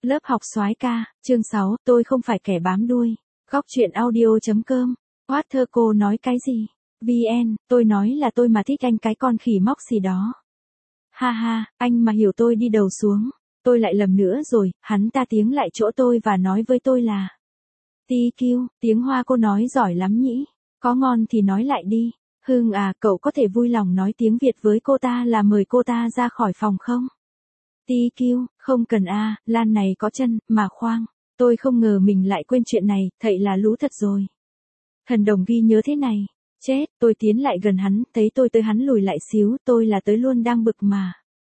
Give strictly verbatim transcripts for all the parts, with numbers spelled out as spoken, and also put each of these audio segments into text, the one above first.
Lớp học soái ca, chương sáu, tôi không phải kẻ bám đuôi. Góc truyện audio chấm com. What thơ cô nói cái gì? vn, tôi nói là tôi mà thích anh cái con khỉ móc gì đó. Ha ha, anh mà hiểu tôi đi đầu xuống. Tôi lại lầm nữa rồi, hắn ta tiếng lại chỗ tôi và nói với tôi là tê quy, tiếng Hoa cô nói giỏi lắm nhỉ, có ngon thì nói lại đi. Hương à, cậu có thể vui lòng nói tiếng Việt với cô ta là mời cô ta ra khỏi phòng không? tê quy, không cần a, à, Lan này có chân, mà khoang. Tôi không ngờ mình lại quên chuyện này, thậy là lú thật rồi. Thần đồng ghi nhớ thế này. Chết, tôi tiến lại gần hắn, thấy tôi tới hắn lùi lại xíu, tôi là tới luôn đang bực mà.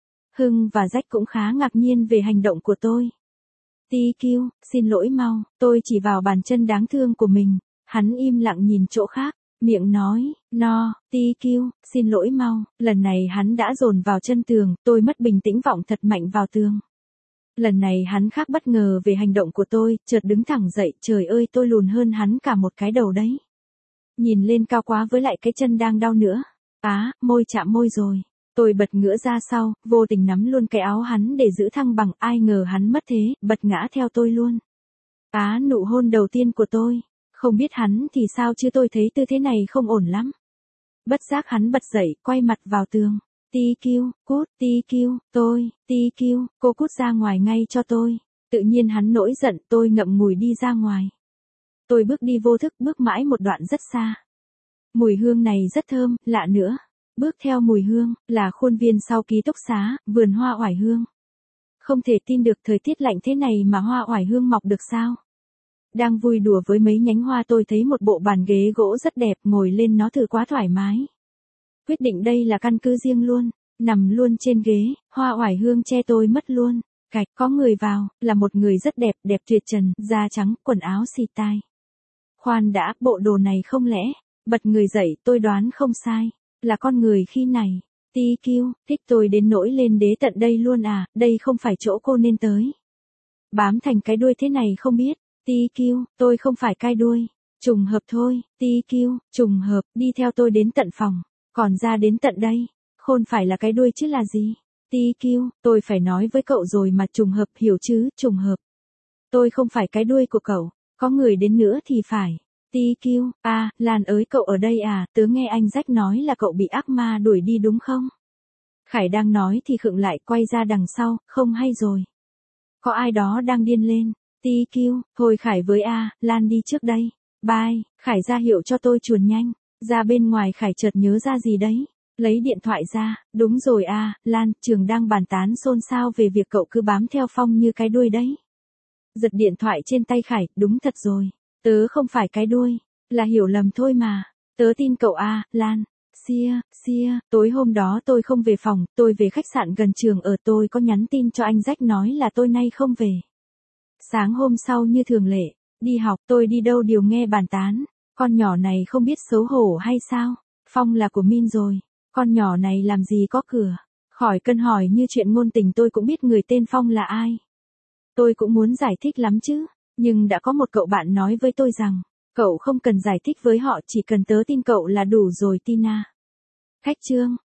Hưng và Rách cũng khá ngạc nhiên về hành động của tôi. tê quy, xin lỗi mau, tôi chỉ vào bàn chân đáng thương của mình. Hắn im lặng nhìn chỗ khác, miệng nói, no, tê quy, xin lỗi mau. Lần này hắn đã dồn vào chân tường, tôi mất bình tĩnh vọng thật mạnh vào tường. Lần này hắn khác bất ngờ về hành động của tôi, chợt đứng thẳng dậy, trời ơi tôi lùn hơn hắn cả một cái đầu đấy. Nhìn lên cao quá với lại cái chân đang đau nữa. Á, môi chạm môi rồi. Tôi bật ngửa ra sau, vô tình nắm luôn cái áo hắn để giữ thăng bằng, ai ngờ hắn mất thế, bật ngã theo tôi luôn. Á, nụ hôn đầu tiên của tôi. Không biết hắn thì sao chứ tôi thấy tư thế này không ổn lắm. Bất giác hắn bật dậy, quay mặt vào tường. tê quy, cút, tê quy, tôi, tê quy, cô cút ra ngoài ngay cho tôi. Tự nhiên hắn nổi giận, tôi ngậm ngùi đi ra ngoài. Tôi bước đi vô thức, bước mãi một đoạn rất xa. Mùi hương này rất thơm, lạ nữa. Bước theo mùi hương, là khuôn viên sau ký túc xá, vườn hoa oải hương. Không thể tin được thời tiết lạnh thế này mà hoa oải hương mọc được sao. Đang vui đùa với mấy nhánh hoa tôi thấy một bộ bàn ghế gỗ rất đẹp, ngồi lên nó thử quá thoải mái. Quyết định đây là căn cứ riêng luôn, nằm luôn trên ghế, hoa oải hương che tôi mất luôn. Cạch, có người vào, là một người rất đẹp, đẹp tuyệt trần, da trắng, quần áo xì tai. Khoan đã, bộ đồ này không lẽ, bật người dậy, tôi đoán không sai, là con người khi này. tê quy, thích tôi đến nỗi lên đế tận đây luôn à, đây không phải chỗ cô nên tới. Bám thành cái đuôi thế này không biết, tê quy, tôi không phải cai đuôi, trùng hợp thôi, tê quy, trùng hợp, đi theo tôi đến tận phòng, còn ra đến tận đây, khôn phải là cái đuôi chứ là gì. tê quy, tôi phải nói với cậu rồi mà, trùng hợp hiểu chứ, trùng hợp. Tôi không phải cái đuôi của cậu, có người đến nữa thì phải. tê quy, à, Lan ơi cậu ở đây à, tớ nghe anh Rách nói là cậu bị ác ma đuổi đi đúng không? Khải đang nói thì khựng lại, quay ra đằng sau, không hay rồi. Có ai đó đang điên lên. tê quy, thôi Khải với A, Lan đi trước đây. Bye, Khải ra hiệu cho tôi chuồn nhanh. Ra bên ngoài Khải chợt nhớ ra gì đấy. Lấy điện thoại ra, đúng rồi à, Lan, trường đang bàn tán xôn xao về việc cậu cứ bám theo Phong như cái đuôi đấy. Giật điện thoại trên tay Khải, đúng thật rồi. Tớ không phải cái đuôi, là hiểu lầm thôi mà. Tớ tin cậu à, Lan. Xia, xia, tối hôm đó tôi không về phòng, tôi về khách sạn gần trường ở, tôi có nhắn tin cho anh Rách nói là tôi nay không về. Sáng hôm sau như thường lệ, đi học, tôi đi đâu đều nghe bàn tán. Con nhỏ này không biết xấu hổ hay sao? Phong là của Min rồi. Con nhỏ này làm gì có cửa. Khỏi cần hỏi, như chuyện ngôn tình tôi cũng biết người tên Phong là ai. Tôi cũng muốn giải thích lắm chứ. Nhưng đã có một cậu bạn nói với tôi rằng, cậu không cần giải thích với họ, chỉ cần tớ tin cậu là đủ rồi Tina. Khách chương.